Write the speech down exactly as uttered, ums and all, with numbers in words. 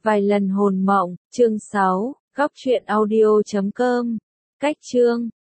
Vài lần hồn mộng, chương sáu, góc truyện audio chấm com. Cách chương